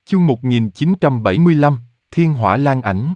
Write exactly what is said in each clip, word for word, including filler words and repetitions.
Chương một nghìn chín trăm bảy mươi lăm, Thiên Hỏa Lan Ảnh.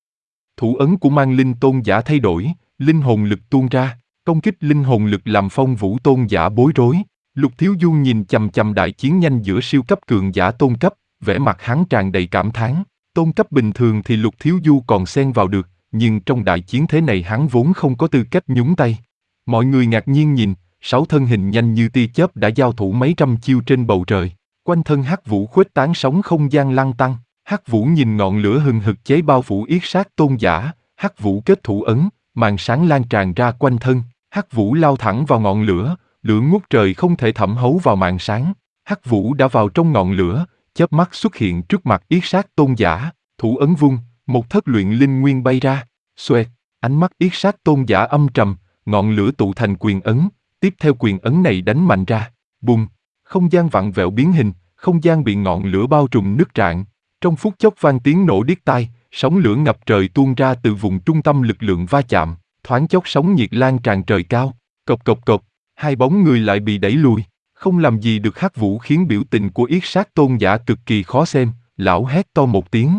Thủ ấn của Mang Linh Tôn giả thay đổi, linh hồn lực tuôn ra, công kích linh hồn lực làm Phong Vũ Tôn giả bối rối. Lục Thiếu Du nhìn chằm chằm đại chiến nhanh giữa siêu cấp cường giả tôn cấp, vẻ mặt hắn tràn đầy cảm thán. Tôn cấp bình thường thì Lục Thiếu Du còn xen vào được, nhưng trong đại chiến thế này hắn vốn không có tư cách nhúng tay. Mọi người ngạc nhiên nhìn, sáu thân hình nhanh như tia chớp đã giao thủ mấy trăm chiêu trên bầu trời. Quanh thân Hắc Vũ khuếch tán sóng không gian lăn tăng. Hắc Vũ nhìn ngọn lửa hừng hực cháy bao phủ yết sát tôn giả. Hắc Vũ kết thủ ấn, màn sáng lan tràn ra quanh thân. Hắc Vũ lao thẳng vào ngọn lửa, lửa ngút trời không thể thẩm thấu vào màn sáng. Hắc Vũ đã vào trong ngọn lửa, chớp mắt xuất hiện trước mặt yết sát tôn giả. Thủ ấn vung, một thất luyện linh nguyên bay ra. Xoẹt, ánh mắt yết sát tôn giả âm trầm, ngọn lửa tụ thành quyền ấn. Tiếp theo quyền ấn này đánh mạnh ra. Bùng, không gian vặn vẹo biến hình. Không gian bị ngọn lửa bao trùm nứt rạn, trong phút chốc vang tiếng nổ điếc tai, sóng lửa ngập trời tuôn ra từ vùng trung tâm lực lượng va chạm, thoáng chốc sóng nhiệt lan tràn trời cao, cộc cộc cộc, hai bóng người lại bị đẩy lùi, không làm gì được Hắc Vũ khiến biểu tình của yết sát tôn giả cực kỳ khó xem, lão hét to một tiếng.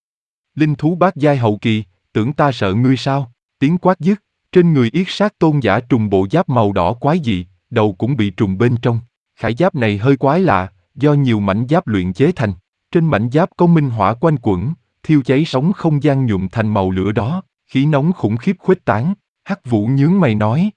Linh thú bát giai hậu kỳ, tưởng ta sợ ngươi sao? Tiếng quát dứt, trên người yết sát tôn giả trùng bộ giáp màu đỏ quái dị, đầu cũng bị trùng bên trong, khải giáp này hơi quái lạ. Do nhiều mảnh giáp luyện chế thành, trên mảnh giáp có minh hỏa quanh quẩn, thiêu cháy sóng không gian nhuộm thành màu lửa đó, khí nóng khủng khiếp khuếch tán. Hắc Vũ nhướng mày nói: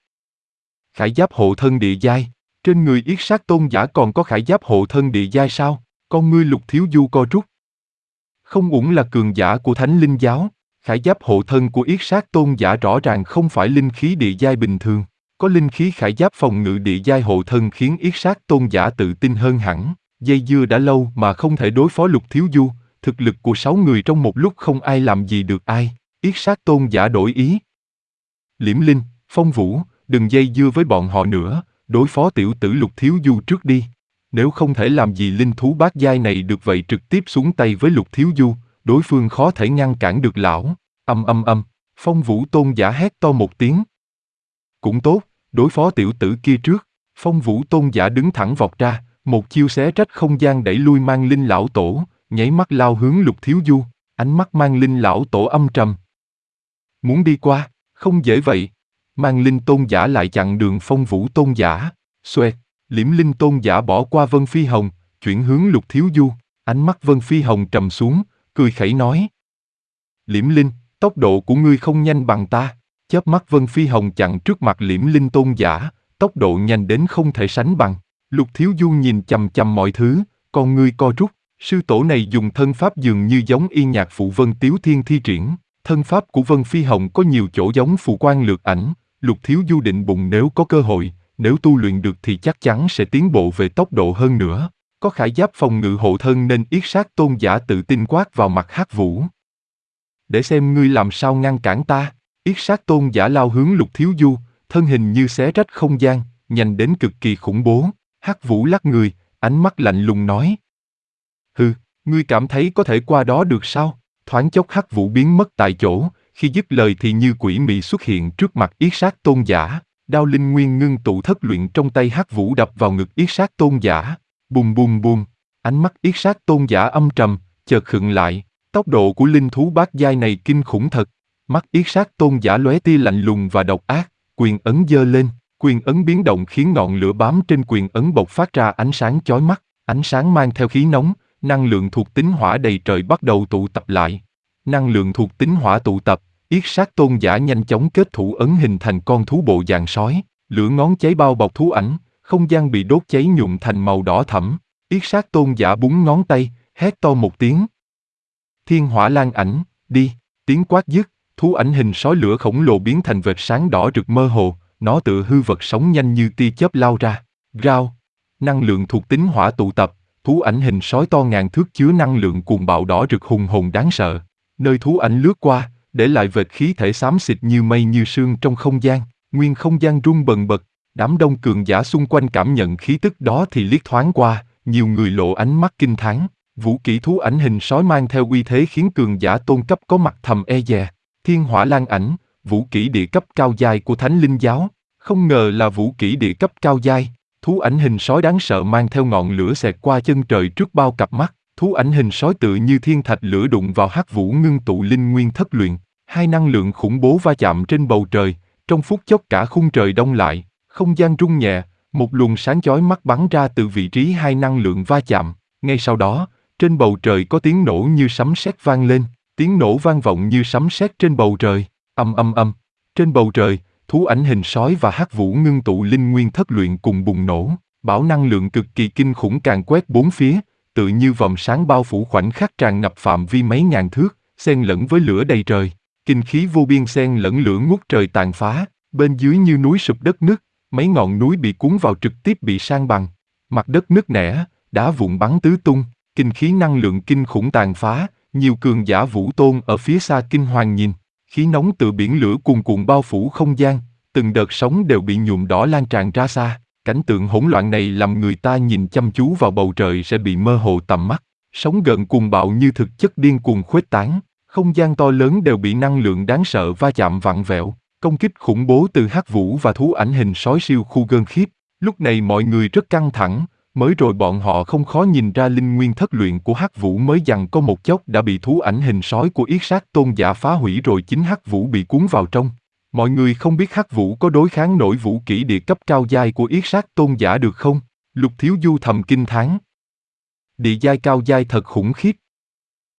khải giáp hộ thân địa giai, trên người yết sát tôn giả còn có khải giáp hộ thân địa giai sao? Con ngươi Lục Thiếu Du co rút. Không uổng là cường giả của Thánh Linh giáo, khải giáp hộ thân của yết sát tôn giả rõ ràng không phải linh khí địa giai bình thường, có linh khí khải giáp phòng ngự địa giai hộ thân khiến yết sát tôn giả tự tin hơn hẳn. Dây dưa đã lâu mà không thể đối phó Lục Thiếu Du, thực lực của sáu người trong một lúc không ai làm gì được ai. Yết sát tôn giả đổi ý. Liễm Linh, Phong Vũ, đừng dây dưa với bọn họ nữa, đối phó tiểu tử Lục Thiếu Du trước đi. Nếu không thể làm gì linh thú bát giai này được vậy trực tiếp xuống tay với Lục Thiếu Du, đối phương khó thể ngăn cản được lão. Âm âm âm, Phong Vũ tôn giả hét to một tiếng. Cũng tốt, đối phó tiểu tử kia trước. Phong Vũ tôn giả đứng thẳng vọt ra. Một chiêu xé rách không gian đẩy lui Mang Linh lão tổ, nháy mắt lao hướng Lục Thiếu Du, ánh mắt Mang Linh lão tổ âm trầm. Muốn đi qua, không dễ vậy. Mang Linh tôn giả lại chặn đường Phong Vũ tôn giả. Xoẹt, Liễm Linh tôn giả bỏ qua Vân Phi Hồng, chuyển hướng Lục Thiếu Du, ánh mắt Vân Phi Hồng trầm xuống, cười khẩy nói: Liễm Linh, tốc độ của ngươi không nhanh bằng ta. Chớp mắt Vân Phi Hồng chặn trước mặt Liễm Linh tôn giả, tốc độ nhanh đến không thể sánh bằng. Lục Thiếu Du nhìn chằm chằm mọi thứ, con ngươi co rút, sư tổ này dùng thân pháp dường như giống y nhạc phụ Vân Tiếu Thiên thi triển, thân pháp của Vân Phi Hồng có nhiều chỗ giống phù quan lược ảnh. Lục Thiếu Du định bụng nếu có cơ hội, nếu tu luyện được thì chắc chắn sẽ tiến bộ về tốc độ hơn nữa. Có khải giáp phòng ngự hộ thân nên yết sát tôn giả tự tin quát vào mặt Hắc Vũ. Để xem ngươi làm sao ngăn cản ta. Yết sát tôn giả lao hướng Lục Thiếu Du, thân hình như xé rách không gian, nhanh đến cực kỳ khủng bố. Hắc Vũ lắc người, ánh mắt lạnh lùng nói: hừ, ngươi cảm thấy có thể qua đó được sao? Thoáng chốc Hắc Vũ biến mất tại chỗ, khi dứt lời thì như quỷ mị xuất hiện trước mặt yết sát tôn giả. Đao linh nguyên ngưng tụ thất luyện trong tay Hắc Vũ đập vào ngực yết sát tôn giả. Bùm bùm bùm, ánh mắt yết sát tôn giả âm trầm, chợt khựng lại. Tốc độ của linh thú bát giai này kinh khủng thật. Mắt yết sát tôn giả lóe tia lạnh lùng và độc ác, quyền ấn giơ lên. Quyền ấn biến động khiến ngọn lửa bám trên quyền ấn bộc phát ra ánh sáng chói mắt, ánh sáng mang theo khí nóng, năng lượng thuộc tính hỏa đầy trời bắt đầu tụ tập lại. Năng lượng thuộc tính hỏa tụ tập, yết sát tôn giả nhanh chóng kết thủ ấn hình thành con thú bộ dạng sói, lửa ngón cháy bao bọc thú ảnh, không gian bị đốt cháy nhuộm thành màu đỏ thẫm. Yết sát tôn giả búng ngón tay, hét to một tiếng. Thiên Hỏa Lan Ảnh, đi! Tiếng quát dứt, thú ảnh hình sói lửa khổng lồ biến thành vệt sáng đỏ rực mơ hồ. Nó tựa hư vật sống nhanh như tia chớp lao ra. Rao, năng lượng thuộc tính hỏa tụ tập, thú ảnh hình sói to ngàn thước chứa năng lượng cuồng bạo đỏ rực hùng hồn đáng sợ. Nơi thú ảnh lướt qua, để lại vệt khí thể xám xịt như mây như sương trong không gian, nguyên không gian rung bần bật. Đám đông cường giả xung quanh cảm nhận khí tức đó thì liếc thoáng qua, nhiều người lộ ánh mắt kinh thán. Vũ kỹ thú ảnh hình sói mang theo uy thế khiến cường giả tôn cấp có mặt thầm e dè. Thiên Hỏa Lan Ảnh, vũ kỹ địa cấp cao giai của Thánh Linh giáo. Không ngờ là vũ kỹ địa cấp cao giai. Thú ảnh hình sói đáng sợ mang theo ngọn lửa xẹt qua chân trời trước bao cặp mắt. Thú ảnh hình sói tựa như thiên thạch lửa đụng vào hắc vũ ngưng tụ linh nguyên thất luyện, hai năng lượng khủng bố va chạm trên bầu trời, trong phút chốc cả khung trời đông lại, không gian rung nhẹ, một luồng sáng chói mắt bắn ra từ vị trí hai năng lượng va chạm, ngay sau đó, trên bầu trời có tiếng nổ như sấm sét vang lên, tiếng nổ vang vọng như sấm sét trên bầu trời, âm âm âm, trên bầu trời, thú ảnh hình sói và hắc vũ ngưng tụ linh nguyên thất luyện cùng bùng nổ, bão năng lượng cực kỳ kinh khủng càn quét bốn phía, tự như vòng sáng bao phủ khoảnh khắc tràn ngập phạm vi mấy ngàn thước, xen lẫn với lửa đầy trời, kinh khí vô biên xen lẫn lửa ngút trời tàn phá, bên dưới như núi sụp đất nứt, mấy ngọn núi bị cuốn vào trực tiếp bị san bằng, mặt đất nứt nẻ, đá vụn bắn tứ tung, kinh khí năng lượng kinh khủng tàn phá, nhiều cường giả vũ tôn ở phía xa kinh hoàng nhìn, khí nóng từ biển lửa cuồn cuộn bao phủ không gian, từng đợt sóng đều bị nhuộm đỏ lan tràn ra xa. Cảnh tượng hỗn loạn này làm người ta nhìn chăm chú vào bầu trời sẽ bị mơ hồ tầm mắt. Sóng gợn cuồng bạo như thực chất điên cuồng khuếch tán, không gian to lớn đều bị năng lượng đáng sợ va chạm vặn vẹo, công kích khủng bố từ hắc vũ và thú ảnh hình sói siêu khu gân khiếp. Lúc này mọi người rất căng thẳng, mới rồi bọn họ không khó nhìn ra linh nguyên thất luyện của hắc vũ mới dằn có một chốc đã bị thú ảnh hình sói của yết sát tôn giả phá hủy rồi chính hắc vũ bị cuốn vào trong. Mọi người không biết hắc vũ có đối kháng nổi vũ kỹ địa cấp cao giai của yết sát tôn giả được không? Lục Thiếu Du thầm kinh thán. Địa giai cao giai thật khủng khiếp.